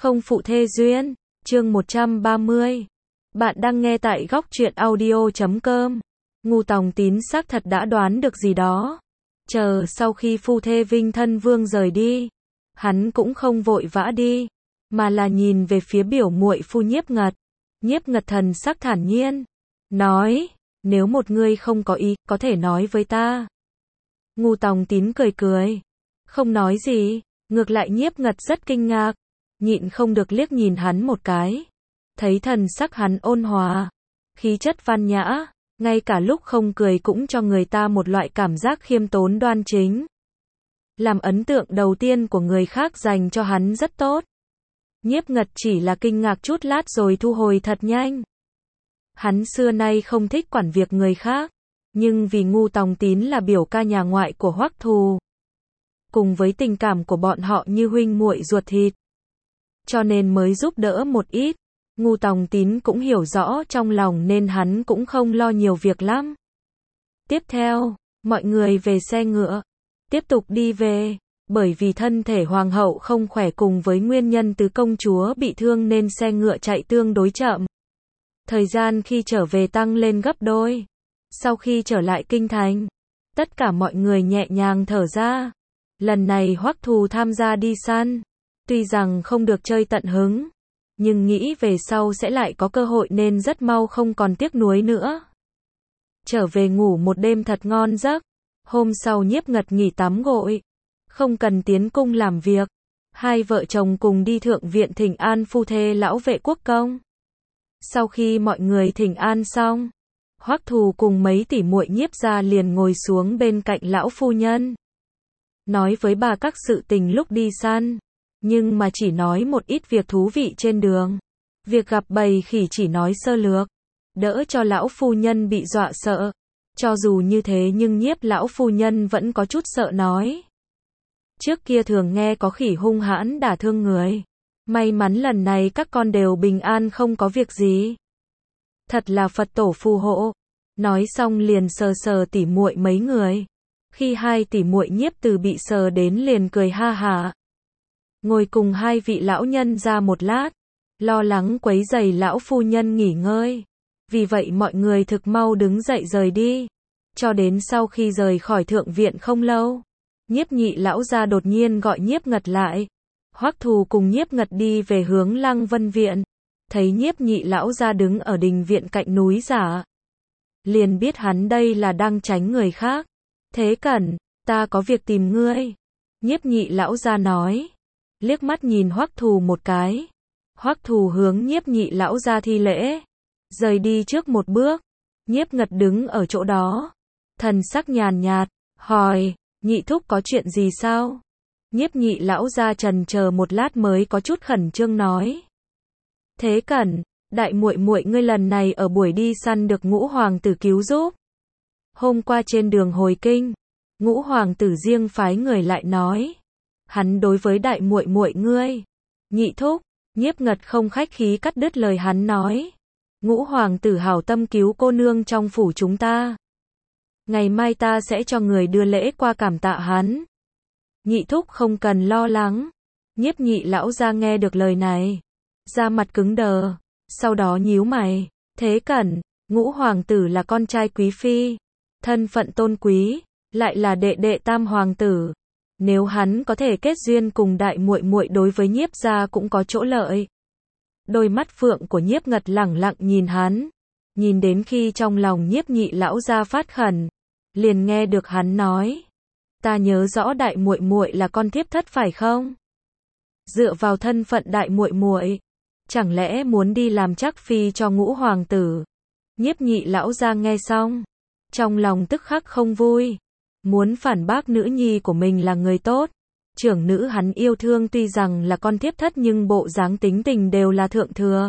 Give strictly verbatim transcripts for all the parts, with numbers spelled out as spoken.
Không phụ thê duyên, chương một trăm ba mươi. Bạn đang nghe tại góc truyện audio chấm com. Ngu Tòng Tín xác thật đã đoán được gì đó. Chờ sau khi phu thê Vinh Thân Vương rời đi, hắn cũng không vội vã đi, mà là nhìn về phía biểu muội phu Nhiếp Ngật. Nhiếp Ngật thần sắc thản nhiên, nói, nếu một người không có ý, có thể nói với ta. Ngu Tòng Tín cười cười, không nói gì, ngược lại Nhiếp Ngật rất kinh ngạc, nhịn không được liếc nhìn hắn một cái. Thấy thần sắc hắn ôn hòa, khí chất văn nhã, ngay cả lúc không cười cũng cho người ta một loại cảm giác khiêm tốn đoan chính. Làm ấn tượng đầu tiên của người khác dành cho hắn rất tốt. Nhiếp Ngật chỉ là kinh ngạc chút lát rồi thu hồi thật nhanh. Hắn xưa nay không thích quản việc người khác, nhưng vì Ngu Tòng Tín là biểu ca nhà ngoại của Hoắc Thù, cùng với tình cảm của bọn họ như huynh muội ruột thịt, cho nên mới giúp đỡ một ít. Ngu Tòng Tín cũng hiểu rõ trong lòng nên hắn cũng không lo nhiều việc lắm. Tiếp theo, mọi người về xe ngựa, tiếp tục đi về. Bởi vì thân thể hoàng hậu không khỏe cùng với nguyên nhân tứ công chúa bị thương nên xe ngựa chạy tương đối chậm. Thời gian khi trở về tăng lên gấp đôi. Sau khi trở lại kinh thành, tất cả mọi người nhẹ nhàng thở ra. Lần này Hoắc Thù tham gia đi săn, tuy rằng không được chơi tận hứng, nhưng nghĩ về sau sẽ lại có cơ hội nên rất mau không còn tiếc nuối nữa. Trở về ngủ một đêm thật ngon giấc. Hôm sau Nhiếp Ngật nghỉ tắm gội, không cần tiến cung làm việc. Hai vợ chồng cùng đi thượng viện thỉnh an phu thê lão vệ quốc công. Sau khi mọi người thỉnh an xong, Hoắc Thù cùng mấy tỷ muội Nhiếp gia liền ngồi xuống bên cạnh lão phu nhân, nói với bà các sự tình lúc đi săn, nhưng mà chỉ nói một ít việc thú vị trên đường. Việc gặp bầy khỉ chỉ nói sơ lược, đỡ cho lão phu nhân bị dọa sợ. Cho dù như thế nhưng Nhiếp lão phu nhân vẫn có chút sợ nói. Trước kia thường nghe có khỉ hung hãn đả thương người. May mắn lần này các con đều bình an không có việc gì. Thật là Phật tổ phù hộ. Nói xong liền sờ sờ tỉ muội mấy người. Khi hai tỉ muội Nhiếp Từ bị sờ đến liền cười ha hả. Ngồi cùng hai vị lão nhân ra một lát, lo lắng quấy rầy lão phu nhân nghỉ ngơi. Vì vậy mọi người thực mau đứng dậy rời đi. Cho đến sau khi rời khỏi thượng viện không lâu, Nhiếp nhị lão gia đột nhiên gọi Nhiếp Ngật lại. Hoắc Thù cùng Nhiếp Ngật đi về hướng Lăng Vân viện, thấy Nhiếp nhị lão gia đứng ở đình viện cạnh núi giả, liền biết hắn đây là đang tránh người khác. Thế Cẩn, ta có việc tìm ngươi. Nhiếp nhị lão gia nói, liếc mắt nhìn Hoắc Thù một cái. Hoắc Thù hướng Nhiếp nhị lão gia thi lễ, rời đi trước một bước. Nhiếp Ngật đứng ở chỗ đó, thần sắc nhàn nhạt, hỏi, nhị thúc có chuyện gì sao? Nhiếp nhị lão gia trần chờ một lát mới có chút khẩn trương nói, Thế Cẩn, đại muội muội ngươi lần này ở buổi đi săn được Ngũ hoàng tử cứu giúp. Hôm qua trên đường hồi kinh, Ngũ hoàng tử riêng phái người lại nói, hắn đối với đại muội muội ngươi. Nhị thúc. Nhiếp Ngật không khách khí cắt đứt lời hắn nói, Ngũ hoàng tử hảo tâm cứu cô nương trong phủ chúng ta. Ngày mai ta sẽ cho người đưa lễ qua cảm tạ hắn. Nhị thúc không cần lo lắng. Nhiếp nhị lão gia nghe được lời này, da mặt cứng đờ, sau đó nhíu mày. Thế Cẩn, Ngũ hoàng tử là con trai quý phi, thân phận tôn quý, lại là đệ đệ tam hoàng tử. Nếu hắn có thể kết duyên cùng đại muội muội đối với Nhiếp gia cũng có chỗ lợi. Đôi mắt phượng của Nhiếp Ngật lẳng lặng nhìn hắn, nhìn đến khi trong lòng Nhiếp nhị lão gia phát khẩn, liền nghe được hắn nói, ta nhớ rõ đại muội muội là con thiếp thất phải không? Dựa vào thân phận đại muội muội, chẳng lẽ muốn đi làm trắc phi cho Ngũ hoàng tử? Nhiếp nhị lão gia nghe xong, trong lòng tức khắc không vui. Muốn phản bác nữ nhi của mình là người tốt. Trưởng nữ hắn yêu thương tuy rằng là con thiếp thất nhưng bộ dáng tính tình đều là thượng thừa.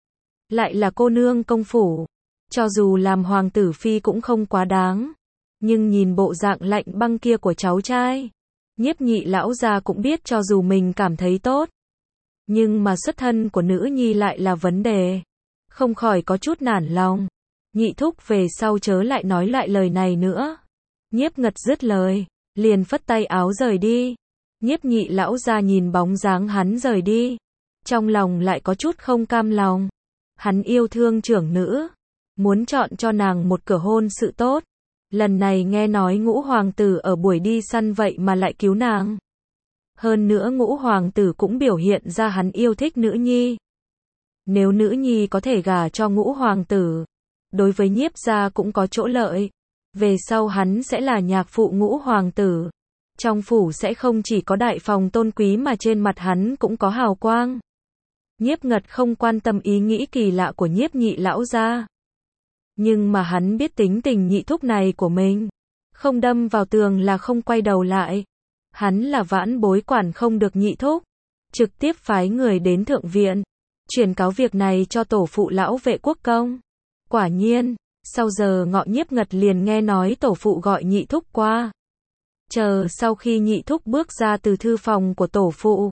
Lại là cô nương công phủ. Cho dù làm hoàng tử phi cũng không quá đáng. Nhưng nhìn bộ dạng lạnh băng kia của cháu trai, Nhiếp nhị lão gia cũng biết cho dù mình cảm thấy tốt, nhưng mà xuất thân của nữ nhi lại là vấn đề. Không khỏi có chút nản lòng. Nhị thúc về sau chớ lại nói lại lời này nữa. Nhiếp Ngật dứt lời, liền phất tay áo rời đi. Nhiếp nhị lão gia nhìn bóng dáng hắn rời đi, trong lòng lại có chút không cam lòng. Hắn yêu thương trưởng nữ, muốn chọn cho nàng một cửa hôn sự tốt. Lần này nghe nói ngũ hoàng tử ở buổi đi săn vậy mà lại cứu nàng. Hơn nữa ngũ hoàng tử cũng biểu hiện ra hắn yêu thích nữ nhi. Nếu nữ nhi có thể gả cho ngũ hoàng tử, đối với Nhiếp gia cũng có chỗ lợi. Về sau hắn sẽ là nhạc phụ ngũ hoàng tử. Trong phủ sẽ không chỉ có đại phòng tôn quý mà trên mặt hắn cũng có hào quang. Nhiếp Ngật không quan tâm ý nghĩ kỳ lạ của Nhiếp nhị lão gia. Nhưng mà hắn biết tính tình nhị thúc này của mình. Không đâm vào tường là không quay đầu lại. Hắn là vãn bối quản không được nhị thúc. Trực tiếp phái người đến thượng viện. Truyền cáo việc này cho tổ phụ lão vệ quốc công. Quả nhiên, sau giờ ngọ Nhiếp Ngật liền nghe nói tổ phụ gọi nhị thúc qua. Chờ sau khi nhị thúc bước ra từ thư phòng của tổ phụ.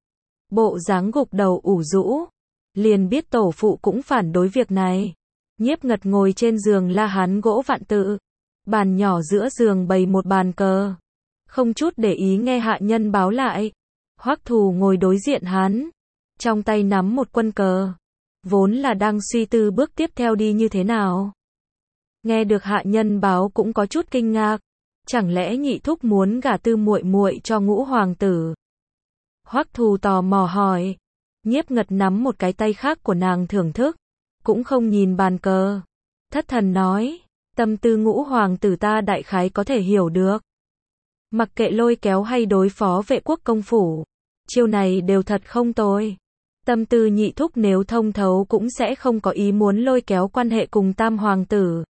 Bộ dáng gục đầu ủ rũ. Liền biết tổ phụ cũng phản đối việc này. Nhiếp Ngật ngồi trên giường la hán gỗ vạn tự. Bàn nhỏ giữa giường bày một bàn cờ. Không chút để ý nghe hạ nhân báo lại. Hoắc Thù ngồi đối diện hắn. Trong tay nắm một quân cờ. Vốn là đang suy tư bước tiếp theo đi như thế nào. Nghe được hạ nhân báo cũng có chút kinh ngạc. Chẳng lẽ nhị thúc muốn gả tư muội muội cho ngũ hoàng tử? Hoắc Thù tò mò hỏi. Nhiếp Ngật nắm một cái tay khác của nàng thưởng thức. Cũng không nhìn bàn cờ. Thất thần nói. Tâm tư ngũ hoàng tử ta đại khái có thể hiểu được. Mặc kệ lôi kéo hay đối phó vệ quốc công phủ. Chiêu này đều thật không tồi. Tâm tư nhị thúc nếu thông thấu cũng sẽ không có ý muốn lôi kéo quan hệ cùng tam hoàng tử.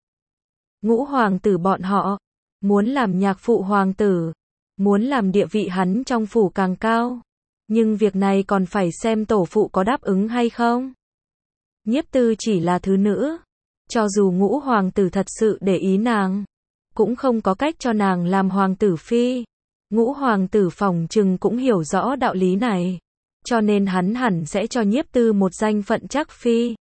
Ngũ hoàng tử bọn họ. Muốn làm nhạc phụ hoàng tử. Muốn làm địa vị hắn trong phủ càng cao. Nhưng việc này còn phải xem tổ phụ có đáp ứng hay không. Nhiếp Tư chỉ là thứ nữ. Cho dù ngũ hoàng tử thật sự để ý nàng. Cũng không có cách cho nàng làm hoàng tử phi. Ngũ hoàng tử phỏng chừng cũng hiểu rõ đạo lý này. Cho nên hắn hẳn sẽ cho Nhiếp Tư một danh phận trắc phi.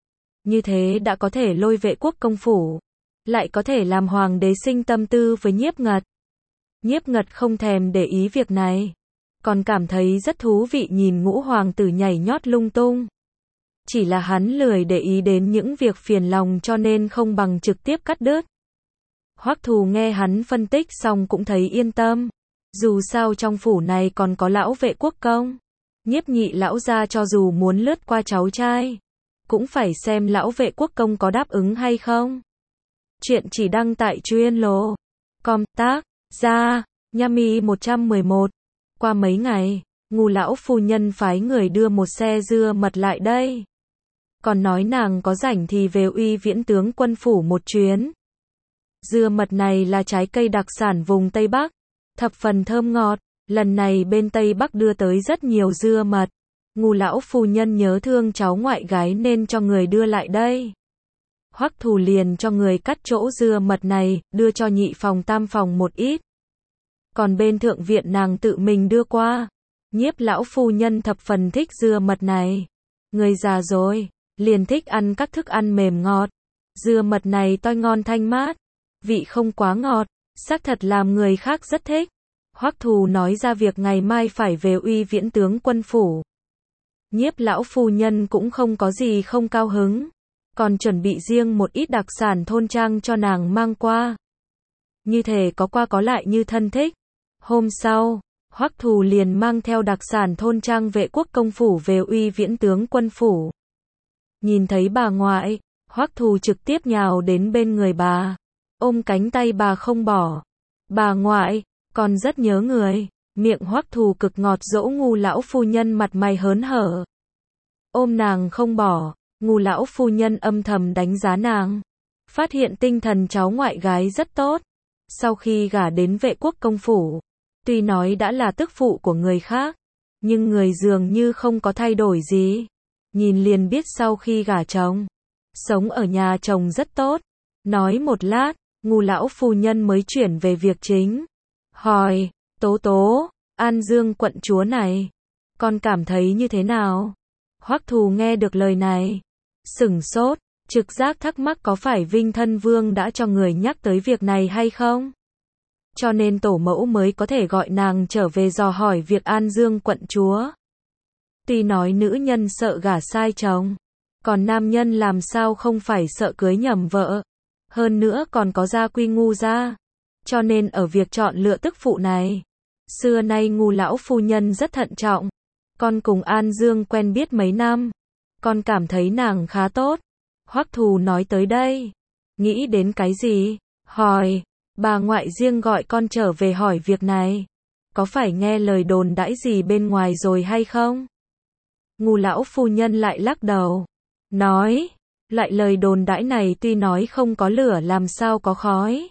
Như thế đã có thể lôi vệ quốc công phủ. Lại có thể làm hoàng đế sinh tâm tư với Nhiếp Ngật. Nhiếp Ngật không thèm để ý việc này. Còn cảm thấy rất thú vị nhìn ngũ hoàng tử nhảy nhót lung tung. Chỉ là hắn lười để ý đến những việc phiền lòng cho nên không bằng trực tiếp cắt đứt. Hoắc Thù nghe hắn phân tích xong cũng thấy yên tâm. Dù sao trong phủ này còn có lão vệ quốc công. Nhiếp nhị lão gia cho dù muốn lướt qua cháu trai. Cũng phải xem lão vệ quốc công có đáp ứng hay không. Chuyện chỉ đăng tại chuyên lô. Com tác, ra, Yami một trăm mười một. Qua mấy ngày, Ngũ lão phu nhân phái người đưa một xe dưa mật lại đây. Còn nói nàng có rảnh thì về Uy Viễn tướng quân phủ một chuyến. Dưa mật này là trái cây đặc sản vùng Tây Bắc. Thập phần thơm ngọt. Lần này bên Tây Bắc đưa tới rất nhiều dưa mật. Ngũ lão phu nhân nhớ thương cháu ngoại gái nên cho người đưa lại đây. Hoắc Thù liền cho người cắt chỗ dưa mật này, đưa cho nhị phòng tam phòng một ít. Còn bên thượng viện nàng tự mình đưa qua. Nhiếp lão phu nhân thập phần thích dưa mật này. Người già rồi, liền thích ăn các thức ăn mềm ngọt. Dưa mật này toi ngon thanh mát, vị không quá ngọt, xác thật làm người khác rất thích. Hoắc Thù nói ra việc ngày mai phải về Uy Viễn tướng quân phủ. Nhiếp lão phu nhân cũng không có gì không cao hứng. Còn chuẩn bị riêng một ít đặc sản thôn trang cho nàng mang qua. Như thể có qua có lại như thân thích. Hôm sau, Hoắc Thù liền mang theo đặc sản thôn trang vệ quốc công phủ về Uy Viễn tướng quân phủ. Nhìn thấy bà ngoại, Hoắc Thù trực tiếp nhào đến bên người bà. Ôm cánh tay bà không bỏ. Bà ngoại, con rất nhớ người. Miệng Hoắc Thù cực ngọt dỗ Ngũ lão phu nhân mặt mày hớn hở. Ôm nàng không bỏ. Ngũ lão phu nhân âm thầm đánh giá nàng. Phát hiện tinh thần cháu ngoại gái rất tốt. Sau khi gả đến vệ quốc công phủ, tuy nói đã là tức phụ của người khác, nhưng người dường như không có thay đổi gì. Nhìn liền biết sau khi gả chồng, sống ở nhà chồng rất tốt. Nói một lát, Ngũ lão phu nhân mới chuyển về việc chính. Hỏi, Tố Tố, An Dương quận chúa này, con cảm thấy như thế nào? Hoắc Thù nghe được lời này, sửng sốt, trực giác thắc mắc có phải Vinh Thân Vương đã cho người nhắc tới việc này hay không? Cho nên tổ mẫu mới có thể gọi nàng trở về dò hỏi việc An Dương quận chúa. Tuy nói nữ nhân sợ gả sai chồng, còn nam nhân làm sao không phải sợ cưới nhầm vợ, hơn nữa còn có gia quy ngu gia. Cho nên ở việc chọn lựa tức phụ này, xưa nay Ngu lão phu nhân rất thận trọng. Con cùng An Dương quen biết mấy năm, con cảm thấy nàng khá tốt. Hoắc Thù nói tới đây, nghĩ đến cái gì? Hỏi, bà ngoại riêng gọi con trở về hỏi việc này, có phải nghe lời đồn đãi gì bên ngoài rồi hay không? Ngu lão phu nhân lại lắc đầu, nói, lại lời đồn đãi này tuy nói không có lửa làm sao có khói,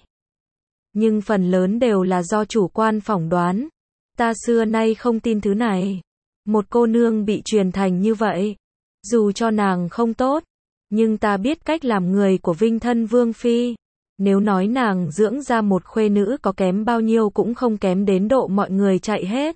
nhưng phần lớn đều là do chủ quan phỏng đoán. Ta xưa nay không tin thứ này. Một cô nương bị truyền thành như vậy, dù cho nàng không tốt, nhưng ta biết cách làm người của Vinh thân Vương Phi. Nếu nói nàng dưỡng ra một khuê nữ có kém bao nhiêu cũng không kém đến độ mọi người chạy hết.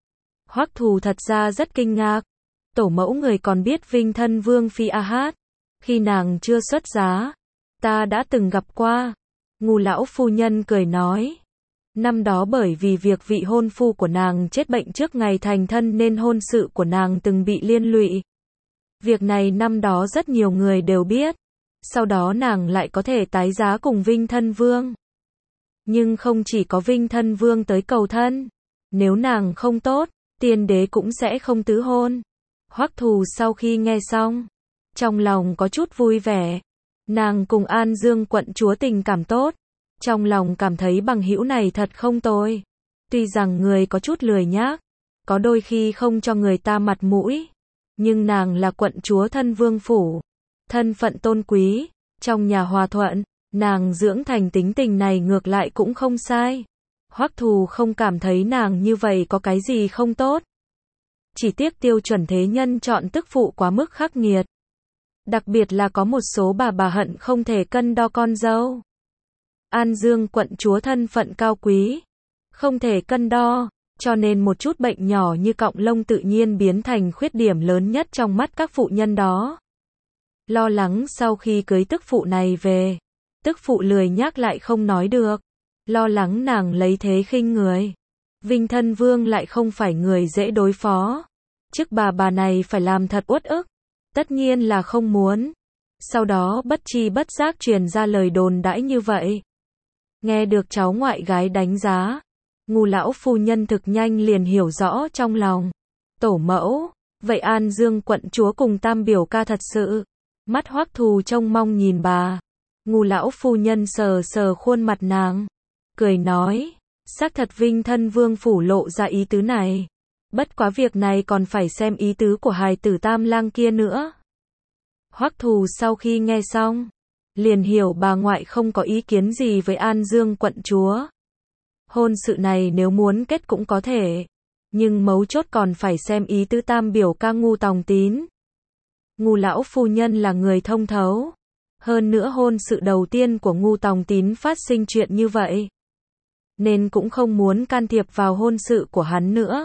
Hoắc Thù thật ra rất kinh ngạc. Tổ mẫu người còn biết Vinh thân Vương Phi a hát. Khi nàng chưa xuất giá, ta đã từng gặp qua. Ngu lão phu nhân cười nói. Năm đó bởi vì việc vị hôn phu của nàng chết bệnh trước ngày thành thân nên hôn sự của nàng từng bị liên lụy. Việc này năm đó rất nhiều người đều biết. Sau đó nàng lại có thể tái giá cùng Vinh thân Vương. Nhưng không chỉ có Vinh thân Vương tới cầu thân. Nếu nàng không tốt, tiên đế cũng sẽ không tứ hôn. Hoắc Thù sau khi nghe xong, trong lòng có chút vui vẻ. Nàng cùng An Dương quận chúa tình cảm tốt. Trong lòng cảm thấy bằng hữu này thật không tồi. Tuy rằng người có chút lười nhác, có đôi khi không cho người ta mặt mũi, nhưng nàng là quận chúa thân vương phủ, thân phận tôn quý, trong nhà hòa thuận, nàng dưỡng thành tính tình này ngược lại cũng không sai. Hoắc Thù không cảm thấy nàng như vậy có cái gì không tốt. Chỉ tiếc tiêu chuẩn thế nhân chọn tức phụ quá mức khắc nghiệt. Đặc biệt là có một số bà bà hận không thể cân đo con dâu. An Dương quận chúa thân phận cao quý, không thể cân đo, cho nên một chút bệnh nhỏ như cọng lông tự nhiên biến thành khuyết điểm lớn nhất trong mắt các phụ nhân đó. Lo lắng sau khi cưới tức phụ này về, tức phụ lười nhác lại không nói được, lo lắng nàng lấy thế khinh người. Vinh thân Vương lại không phải người dễ đối phó, chức bà bà này phải làm thật uất ức, tất nhiên là không muốn. Sau đó bất chi bất giác truyền ra lời đồn đãi như vậy. Nghe được cháu ngoại gái đánh giá, Ngu lão phu nhân thực nhanh liền hiểu rõ trong lòng. Tổ mẫu, vậy An Dương quận chúa cùng tam biểu ca thật sự. Mắt Hoắc Thù trông mong nhìn bà. Ngu lão phu nhân sờ sờ khuôn mặt nàng, cười nói, xác thật Vinh thân Vương phủ lộ ra ý tứ này. Bất quá việc này còn phải xem ý tứ của hài tử tam lang kia nữa. Hoắc Thù sau khi nghe xong, liền hiểu bà ngoại không có ý kiến gì với An Dương quận chúa. Hôn sự này nếu muốn kết cũng có thể, nhưng mấu chốt còn phải xem ý tứ tam biểu ca Ngu Tòng Tín. Ngu lão phu nhân là người thông thấu, hơn nữa hôn sự đầu tiên của Ngu Tòng Tín phát sinh chuyện như vậy, nên cũng không muốn can thiệp vào hôn sự của hắn nữa,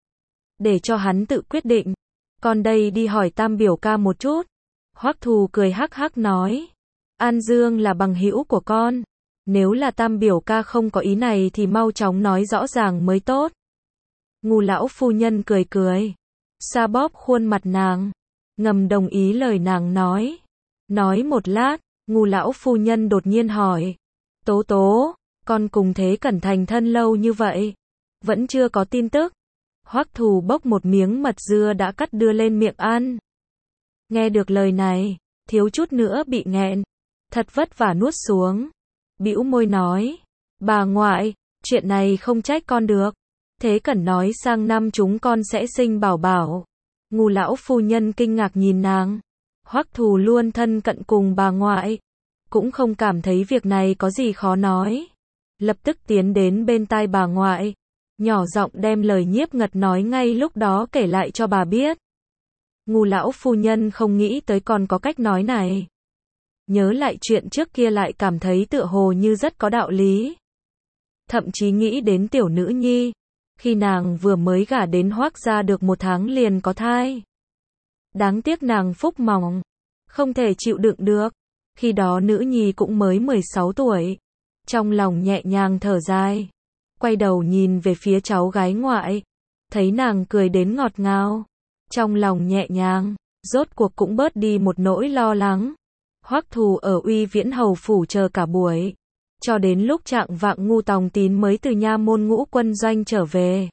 để cho hắn tự quyết định. Còn đây đi hỏi tam biểu ca một chút. Hoắc Thù cười hắc hắc nói, An Dương là bằng hữu của con, nếu là tam biểu ca không có ý này thì mau chóng nói rõ ràng mới tốt. Ngu lão phu nhân cười cười, xoa bóp khuôn mặt nàng, ngầm đồng ý lời nàng nói. Nói một lát, Ngu lão phu nhân đột nhiên hỏi, Tố Tố, con cùng Thế Cẩn thành thân lâu như vậy, vẫn chưa có tin tức. Hoắc Thù bốc một miếng mật dưa đã cắt đưa lên miệng ăn. Nghe được lời này, thiếu chút nữa bị nghẹn, thật vất vả nuốt xuống, bĩu môi nói, bà ngoại, chuyện này không trách con được. Thế Cẩn nói sang năm chúng con sẽ sinh bảo bảo. Ngu lão phu nhân kinh ngạc nhìn nàng. Hoắc Thù luôn thân cận cùng bà ngoại, cũng không cảm thấy việc này có gì khó nói. Lập tức tiến đến bên tai bà ngoại, nhỏ giọng đem lời Nhiếp Ngật nói ngay lúc đó kể lại cho bà biết. Ngu lão phu nhân không nghĩ tới còn có cách nói này. Nhớ lại chuyện trước kia lại cảm thấy tựa hồ như rất có đạo lý. Thậm chí nghĩ đến tiểu nữ nhi, khi nàng vừa mới gả đến Hoắc gia được một tháng liền có thai. Đáng tiếc nàng phúc mỏng, không thể chịu đựng được. Khi đó nữ nhi cũng mới mười sáu tuổi. Trong lòng nhẹ nhàng thở dài, quay đầu nhìn về phía cháu gái ngoại, thấy nàng cười đến ngọt ngào, Trong lòng nhẹ nhàng, rốt cuộc cũng bớt đi một nỗi lo lắng. Hoắc Thù ở Uy Viễn Hầu phủ chờ cả buổi, cho đến lúc chạng vạng Ngu Tòng Tín mới từ nha môn Ngũ Quân doanh trở về.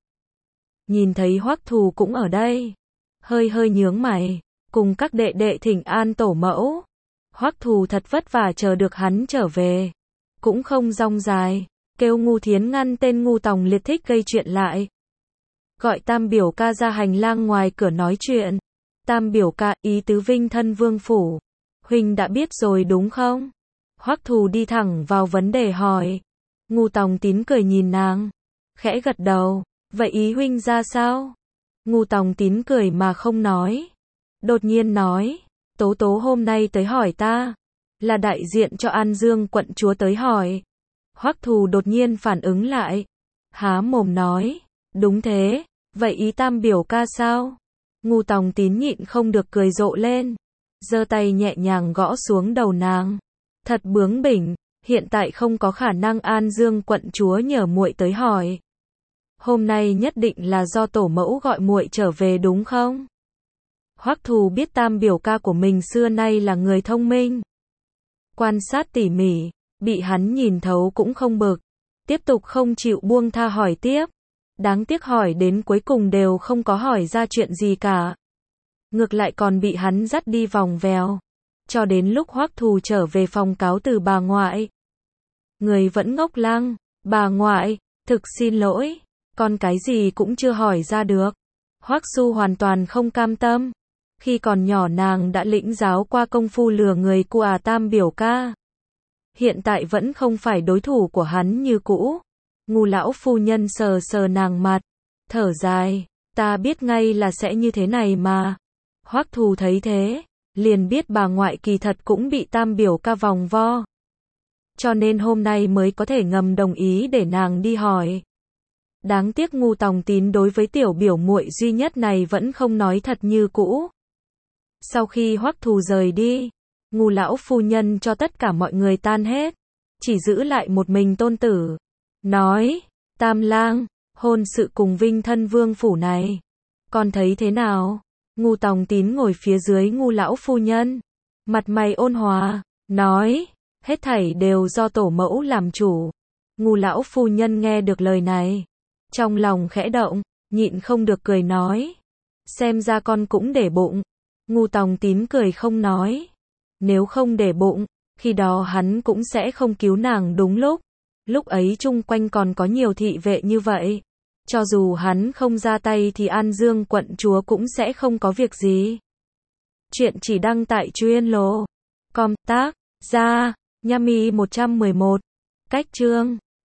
Nhìn thấy Hoắc Thù cũng ở đây, hơi hơi nhướng mày, cùng các đệ đệ thỉnh an tổ mẫu. Hoắc Thù thật vất vả chờ được hắn trở về, cũng không rong dài, kêu Ngu Thiến ngăn tên Ngu Tòng Liệt thích gây chuyện lại. Gọi Tam biểu ca ra hành lang ngoài cửa nói chuyện. Tam biểu ca, ý tứ Vinh thân vương phủ, huynh đã biết rồi đúng không? Hoắc Thù đi thẳng vào vấn đề hỏi. Ngu Tòng Tín cười nhìn nàng, khẽ gật đầu, vậy ý huynh ra sao? Ngu Tòng Tín cười mà không nói. Đột nhiên nói, Tố Tố hôm nay tới hỏi ta, là đại diện cho An Dương quận chúa tới hỏi. Hoắc Thù đột nhiên phản ứng lại, há mồm nói, đúng thế, vậy ý Tam biểu ca sao? Ngu Tòng Tín nhịn không được cười rộ lên, giơ tay nhẹ nhàng gõ xuống đầu nàng. Thật bướng bỉnh, hiện tại không có khả năng An Dương quận chúa nhờ muội tới hỏi. Hôm nay nhất định là do tổ mẫu gọi muội trở về đúng không? Hoắc Thù biết Tam biểu ca của mình xưa nay là người thông minh, quan sát tỉ mỉ, bị hắn nhìn thấu cũng không bực, tiếp tục không chịu buông tha hỏi tiếp. Đáng tiếc hỏi đến cuối cùng đều không có hỏi ra chuyện gì cả. Ngược lại còn bị hắn dắt đi vòng vèo. Cho đến lúc Hoắc Thù trở về phòng cáo từ bà ngoại. Người vẫn ngốc lăng, bà ngoại, thực xin lỗi, con cái gì cũng chưa hỏi ra được. Hoắc Su hoàn toàn không cam tâm. Khi còn nhỏ nàng đã lĩnh giáo qua công phu lừa người của à Tam biểu ca. Hiện tại vẫn không phải đối thủ của hắn như cũ. Ngu lão phu nhân sờ sờ nàng mặt, thở dài, ta biết ngay là sẽ như thế này mà. Hoắc Thù thấy thế, liền biết bà ngoại kỳ thật cũng bị Tam biểu ca vòng vo. Cho nên hôm nay mới có thể ngầm đồng ý để nàng đi hỏi. Đáng tiếc Ngu Tòng Tín đối với tiểu biểu muội duy nhất này vẫn không nói thật như cũ. Sau khi Hoắc Thù rời đi, Ngu lão phu nhân cho tất cả mọi người tan hết, chỉ giữ lại một mình tôn tử. Nói, Tam lang, hôn sự cùng Vinh thân vương phủ này, con thấy thế nào? Ngu Tòng Tín ngồi phía dưới Ngu lão phu nhân, mặt mày ôn hòa, nói, hết thảy đều do tổ mẫu làm chủ. Ngu lão phu nhân nghe được lời này, trong lòng khẽ động, nhịn không được cười nói, xem ra con cũng để bụng. Ngu Tòng Tín cười không nói, nếu không để bụng, khi đó hắn cũng sẽ không cứu nàng đúng lúc. Lúc ấy chung quanh còn có nhiều thị vệ như vậy, cho dù hắn không ra tay thì An Dương quận chúa cũng sẽ không có việc gì. Chuyện chỉ đăng tại Chuyên Lô com tác gia Nhami một trăm mười một. Cách chương